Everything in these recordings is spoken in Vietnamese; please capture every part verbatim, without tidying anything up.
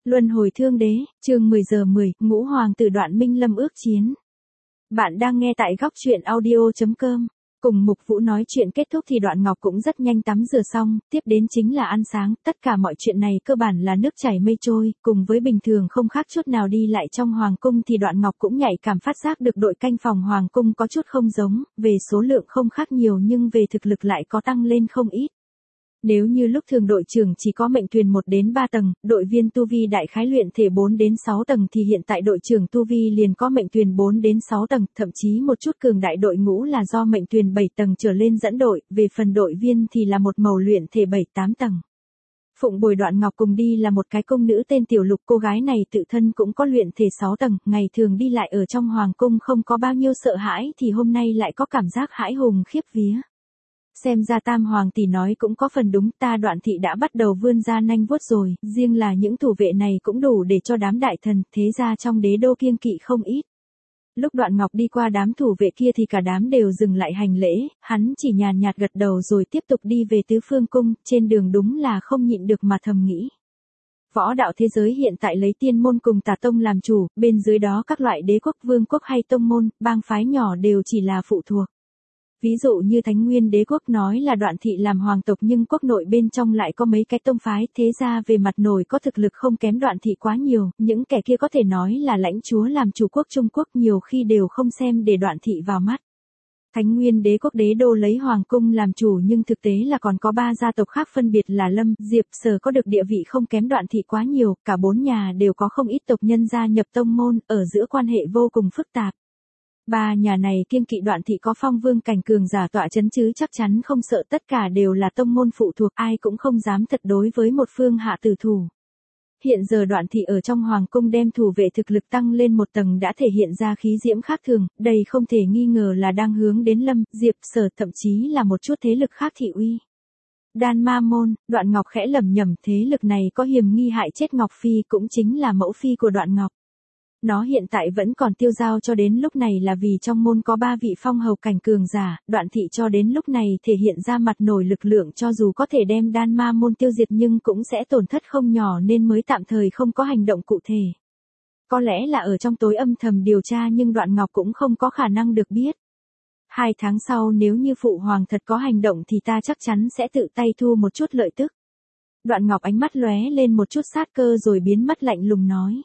Luân hồi thương đế, chương mười giờ mười, ngũ hoàng tử Đoạn Minh Lâm ước chiến. Bạn đang nghe tại góc truyện audio chấm com. Cùng Mục Vũ nói chuyện kết thúc thì Đoạn Ngọc cũng rất nhanh tắm rửa xong, tiếp đến chính là ăn sáng, tất cả mọi chuyện này cơ bản là nước chảy mây trôi, cùng với bình thường không khác chút nào đi lại trong hoàng cung thì Đoạn Ngọc cũng nhạy cảm phát giác được đội canh phòng hoàng cung có chút không giống, về số lượng không khác nhiều nhưng về thực lực lại có tăng lên không ít. Nếu như lúc thường đội trưởng chỉ có mệnh thuyền một đến ba tầng, đội viên tu vi đại khái luyện thể bốn đến sáu tầng thì hiện tại đội trưởng tu vi liền có mệnh thuyền bốn đến sáu tầng, thậm chí một chút cường đại đội ngũ là do mệnh thuyền bảy tầng trở lên dẫn đội, về phần đội viên thì là một màu luyện thể bảy tám tầng. Phụng bồi Đoạn Ngọc cùng đi là một cái công nữ tên Tiểu Lục, cô gái này tự thân cũng có luyện thể sáu tầng, ngày thường đi lại ở trong hoàng cung không có bao nhiêu sợ hãi thì hôm nay lại có cảm giác hãi hùng khiếp vía. Xem ra Tam Hoàng tỷ nói cũng có phần đúng, ta Đoạn thị đã bắt đầu vươn ra nanh vuốt rồi, riêng là những thủ vệ này cũng đủ để cho đám đại thần, thế ra trong đế đô kiêng kỵ không ít. Lúc Đoạn Ngọc đi qua đám thủ vệ kia thì cả đám đều dừng lại hành lễ, hắn chỉ nhàn nhạt gật đầu rồi tiếp tục đi về tứ phương cung, trên đường đúng là không nhịn được mà thầm nghĩ. Võ đạo thế giới hiện tại lấy tiên môn cùng tà tông làm chủ, bên dưới đó các loại đế quốc vương quốc hay tông môn, bang phái nhỏ đều chỉ là phụ thuộc. Ví dụ như Thánh Nguyên Đế quốc nói là Đoạn thị làm hoàng tộc nhưng quốc nội bên trong lại có mấy cái tông phái, thế ra về mặt nổi có thực lực không kém Đoạn thị quá nhiều, những kẻ kia có thể nói là lãnh chúa làm chủ quốc Trung Quốc nhiều khi đều không xem để Đoạn thị vào mắt. Thánh Nguyên Đế quốc đế đô lấy hoàng cung làm chủ nhưng thực tế là còn có ba gia tộc khác phân biệt là Lâm, Diệp, Sở có được địa vị không kém Đoạn thị quá nhiều, cả bốn nhà đều có không ít tộc nhân gia nhập tông môn, ở giữa quan hệ vô cùng phức tạp. Ba nhà này kiêng kỵ Đoạn thị có phong vương cảnh cường giả tọa chấn chứ chắc chắn không sợ, tất cả đều là tông môn phụ thuộc, ai cũng không dám thật đối với một phương hạ tử thủ. Hiện giờ Đoạn thị ở trong hoàng cung đem thủ vệ thực lực tăng lên một tầng đã thể hiện ra khí diễm khác thường, đây không thể nghi ngờ là đang hướng đến Lâm, Diệp, Sở, thậm chí là một chút thế lực khác thị uy. Đan Ma môn, Đoạn Ngọc khẽ lẩm nhẩm, thế lực này có hiềm nghi hại chết Ngọc Phi, cũng chính là mẫu phi của Đoạn Ngọc. Nó hiện tại vẫn còn tiêu dao cho đến lúc này là vì trong môn có ba vị phong hầu cảnh cường giả, Đoạn thị cho đến lúc này thể hiện ra mặt nổi lực lượng cho dù có thể đem Đan Ma môn tiêu diệt nhưng cũng sẽ tổn thất không nhỏ nên mới tạm thời không có hành động cụ thể. Có lẽ là ở trong tối âm thầm điều tra nhưng Đoạn Ngọc cũng không có khả năng được biết. Hai tháng sau nếu như Phụ Hoàng thật có hành động thì ta chắc chắn sẽ tự tay thu một chút lợi tức. Đoạn Ngọc ánh mắt lóe lên một chút sát cơ rồi biến mất lạnh lùng nói.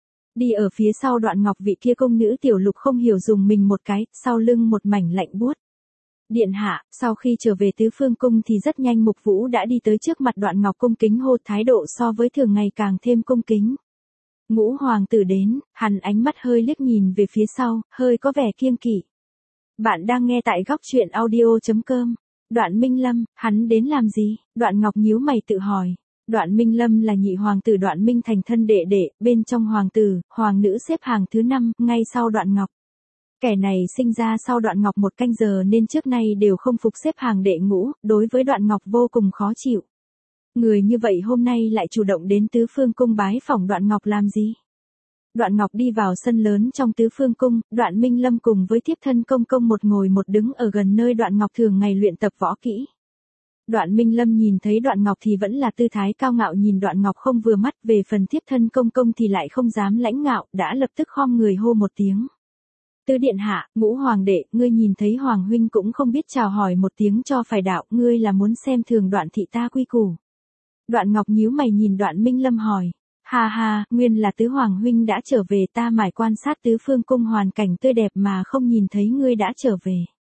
Đi ở phía sau Đoạn Ngọc vị kia công nữ Tiểu Lục không hiểu dùng mình một cái, sau lưng một mảnh lạnh buốt. Điện hạ, sau khi trở về tứ phương cung thì rất nhanh Mục Vũ đã đi tới trước mặt Đoạn Ngọc cung kính hô, thái độ so với thường ngày càng thêm cung kính. Ngũ hoàng tử đến, hắn ánh mắt hơi liếc nhìn về phía sau, hơi có vẻ kiêng kỵ. Bạn đang nghe tại góc truyện audio chấm com. Đoạn Minh Lâm, hắn đến làm gì? Đoạn Ngọc nhíu mày tự hỏi. Đoạn Minh Lâm là nhị hoàng tử Đoạn Minh thành thân đệ đệ, bên trong hoàng tử, hoàng nữ xếp hàng thứ năm, ngay sau Đoạn Ngọc. Kẻ này sinh ra sau Đoạn Ngọc một canh giờ nên trước nay đều không phục xếp hàng đệ ngũ, đối với Đoạn Ngọc vô cùng khó chịu. Người như vậy hôm nay lại chủ động đến tứ phương cung bái phỏng Đoạn Ngọc làm gì? Đoạn Ngọc đi vào sân lớn trong tứ phương cung, Đoạn Minh Lâm cùng với thiếp thân công công một ngồi một đứng ở gần nơi Đoạn Ngọc thường ngày luyện tập võ kỹ. Đoạn Minh Lâm nhìn thấy Đoạn Ngọc thì vẫn là tư thái cao ngạo nhìn Đoạn Ngọc không vừa mắt, về phần thiếp thân công công thì lại không dám lãnh ngạo, đã lập tức khom người hô một tiếng. Tứ điện hạ, Ngũ hoàng đệ, ngươi nhìn thấy Hoàng huynh cũng không biết chào hỏi một tiếng cho phải đạo, ngươi là muốn xem thường Đoạn thị ta quy củ. Đoạn Ngọc nhíu mày nhìn Đoạn Minh Lâm hỏi. Ha ha, nguyên là tứ hoàng huynh đã trở về, ta mải quan sát tứ phương cung hoàn cảnh tươi đẹp mà không nhìn thấy ngươi đã trở về.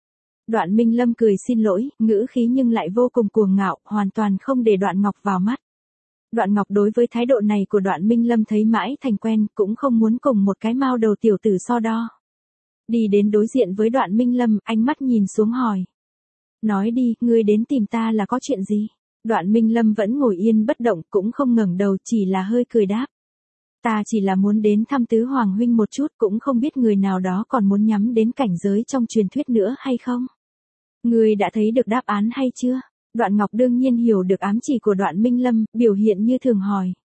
Đoạn Minh Lâm cười xin lỗi, ngữ khí nhưng lại vô cùng cuồng ngạo, hoàn toàn không để Đoạn Ngọc vào mắt. Đoạn Ngọc đối với thái độ này của Đoạn Minh Lâm thấy mãi thành quen, cũng không muốn cùng một cái mao đầu tiểu tử so đo. Đi đến đối diện với Đoạn Minh Lâm, ánh mắt nhìn xuống hỏi. Nói đi, ngươi đến tìm ta là có chuyện gì? Đoạn Minh Lâm vẫn ngồi yên bất động, cũng không ngẩng đầu, chỉ là hơi cười đáp. Ta chỉ là muốn đến thăm tứ hoàng huynh một chút, cũng không biết người nào đó còn muốn nhắm đến cảnh giới trong truyền thuyết nữa hay không? Ngươi đã thấy được đáp án hay chưa? Đoạn Ngọc đương nhiên hiểu được ám chỉ của Đoạn Minh Lâm, biểu hiện như thường hỏi.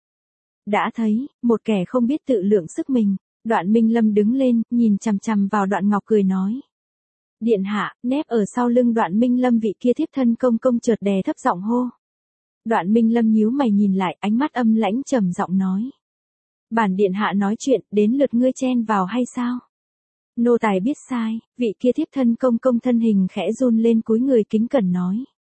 Đã thấy, một kẻ không biết tự lượng sức mình. Đoạn Minh Lâm đứng lên, nhìn chằm chằm vào Đoạn Ngọc cười nói. Điện hạ, nép ở sau lưng Đoạn Minh Lâm vị kia thiếp thân công công chợt đè thấp giọng hô. Đoạn Minh Lâm nhíu mày nhìn lại, ánh mắt âm lãnh trầm giọng nói. Bản điện hạ nói chuyện, đến lượt ngươi chen vào hay sao? Nô tài biết sai, vị kia thiếp thân công công thân hình khẽ run lên cúi người kính cẩn nói.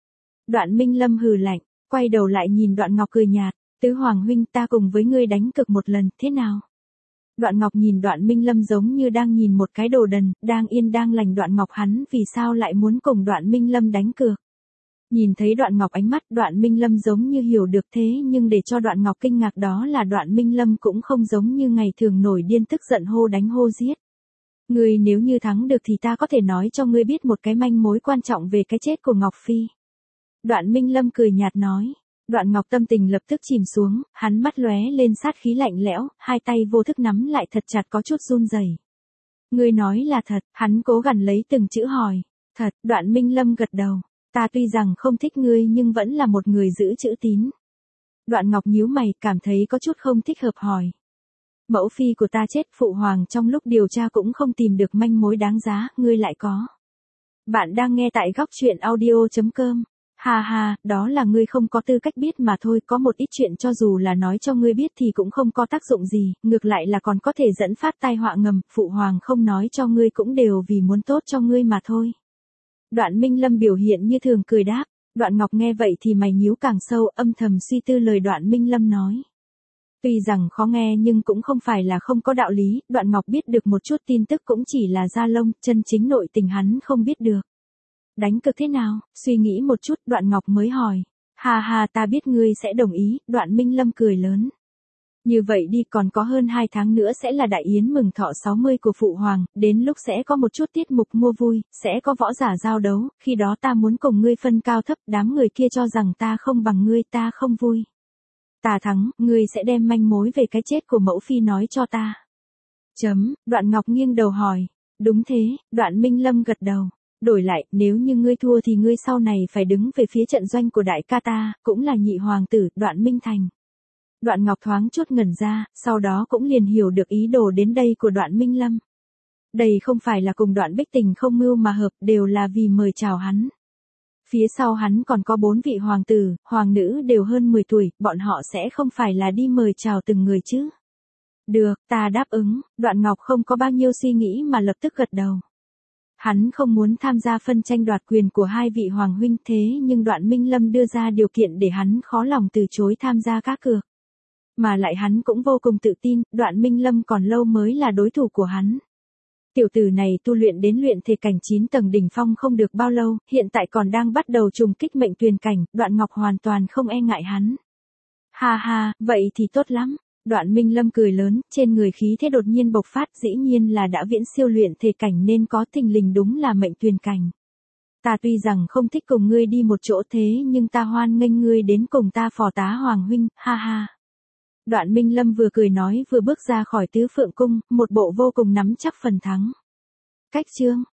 Đoạn Minh Lâm hừ lạnh, quay đầu lại nhìn Đoạn Ngọc cười nhạt, tứ hoàng huynh ta cùng với ngươi đánh cược một lần, thế nào? Đoạn Ngọc nhìn Đoạn Minh Lâm giống như đang nhìn một cái đồ đần, đang yên đang lành. Đoạn Ngọc hắn vì sao lại muốn cùng Đoạn Minh Lâm đánh cược? Nhìn thấy Đoạn Ngọc ánh mắt, Đoạn Minh Lâm giống như hiểu được, thế nhưng để cho Đoạn Ngọc kinh ngạc đó là Đoạn Minh Lâm cũng không giống như ngày thường nổi điên tức giận hô đánh hô giết. Ngươi nếu như thắng được thì ta có thể nói cho ngươi biết một cái manh mối quan trọng về cái chết của Ngọc Phi. Đoạn Minh Lâm cười nhạt nói. Đoạn Ngọc tâm tình lập tức chìm xuống, hắn mắt lóe lên sát khí lạnh lẽo, hai tay vô thức nắm lại thật chặt có chút run rẩy. Ngươi nói là thật, hắn cố gắng lấy từng chữ hỏi. Thật, Đoạn Minh Lâm gật đầu. Ta tuy rằng không thích ngươi nhưng vẫn là một người giữ chữ tín. Đoạn Ngọc nhíu mày, cảm thấy có chút không thích hợp hỏi. Mẫu phi của ta chết, phụ hoàng trong lúc điều tra cũng không tìm được manh mối đáng giá, ngươi lại có. Bạn đang nghe tại góc truyện audio chấm com. Ha ha, đó là ngươi không có tư cách biết mà thôi, có một ít chuyện cho dù là nói cho ngươi biết thì cũng không có tác dụng gì, ngược lại là còn có thể dẫn phát tai họa ngầm, phụ hoàng không nói cho ngươi cũng đều vì muốn tốt cho ngươi mà thôi. Đoạn Minh Lâm biểu hiện như thường cười đáp, Đoạn Ngọc nghe vậy thì mày nhíu càng sâu, âm thầm suy tư lời Đoạn Minh Lâm nói. Tuy rằng khó nghe nhưng cũng không phải là không có đạo lý, Đoạn Ngọc biết được một chút tin tức cũng chỉ là da lông, chân chính nội tình hắn không biết được. Đánh cược thế nào? Suy nghĩ một chút, Đoạn Ngọc mới hỏi. Ha ha, ta biết ngươi sẽ đồng ý. Đoạn Minh Lâm cười lớn. Như vậy đi, còn có hơn hai tháng nữa sẽ là đại yến mừng thọ sáu mươi của phụ hoàng, đến lúc sẽ có một chút tiết mục mua vui, sẽ có võ giả giao đấu, khi đó ta muốn cùng ngươi phân cao thấp, đám người kia cho rằng ta không bằng ngươi, ta không vui. Ta thắng, ngươi sẽ đem manh mối về cái chết của mẫu phi nói cho ta. Chấm, Đoạn Ngọc nghiêng đầu hỏi. Đúng thế, Đoạn Minh Lâm gật đầu. Đổi lại, nếu như ngươi thua thì ngươi sau này phải đứng về phía trận doanh của đại ca ta, cũng là nhị hoàng tử, Đoạn Minh Thành. Đoạn Ngọc thoáng chút ngẩn ra, sau đó cũng liền hiểu được ý đồ đến đây của Đoạn Minh Lâm. Đây không phải là cùng Đoạn Bích Tình không mưu mà hợp, đều là vì mời chào hắn. Phía sau hắn còn có bốn vị hoàng tử, hoàng nữ đều hơn mười tuổi, bọn họ sẽ không phải là đi mời chào từng người chứ. Được, ta đáp ứng, Đoạn Ngọc không có bao nhiêu suy nghĩ mà lập tức gật đầu. Hắn không muốn tham gia phân tranh đoạt quyền của hai vị hoàng huynh, thế nhưng Đoạn Minh Lâm đưa ra điều kiện để hắn khó lòng từ chối tham gia cá cược. Mà lại hắn cũng vô cùng tự tin, Đoạn Minh Lâm còn lâu mới là đối thủ của hắn. Tiểu tử này tu luyện đến luyện thể cảnh chín tầng đỉnh phong không được bao lâu, hiện tại còn đang bắt đầu trùng kích mệnh tuyền cảnh, Đoạn Ngọc hoàn toàn không e ngại hắn. Ha ha, vậy thì tốt lắm. Đoạn Minh Lâm cười lớn, trên người khí thế đột nhiên bộc phát, dĩ nhiên là đã viễn siêu luyện thể cảnh nên có thình lình đúng là mệnh tuyền cảnh. Ta tuy rằng không thích cùng ngươi đi một chỗ thế nhưng ta hoan nghênh ngươi đến cùng ta phò tá hoàng huynh, ha ha. Đoạn Minh Lâm vừa cười nói vừa bước ra khỏi Tứ Phượng Cung, một bộ vô cùng nắm chắc phần thắng. Cách chương,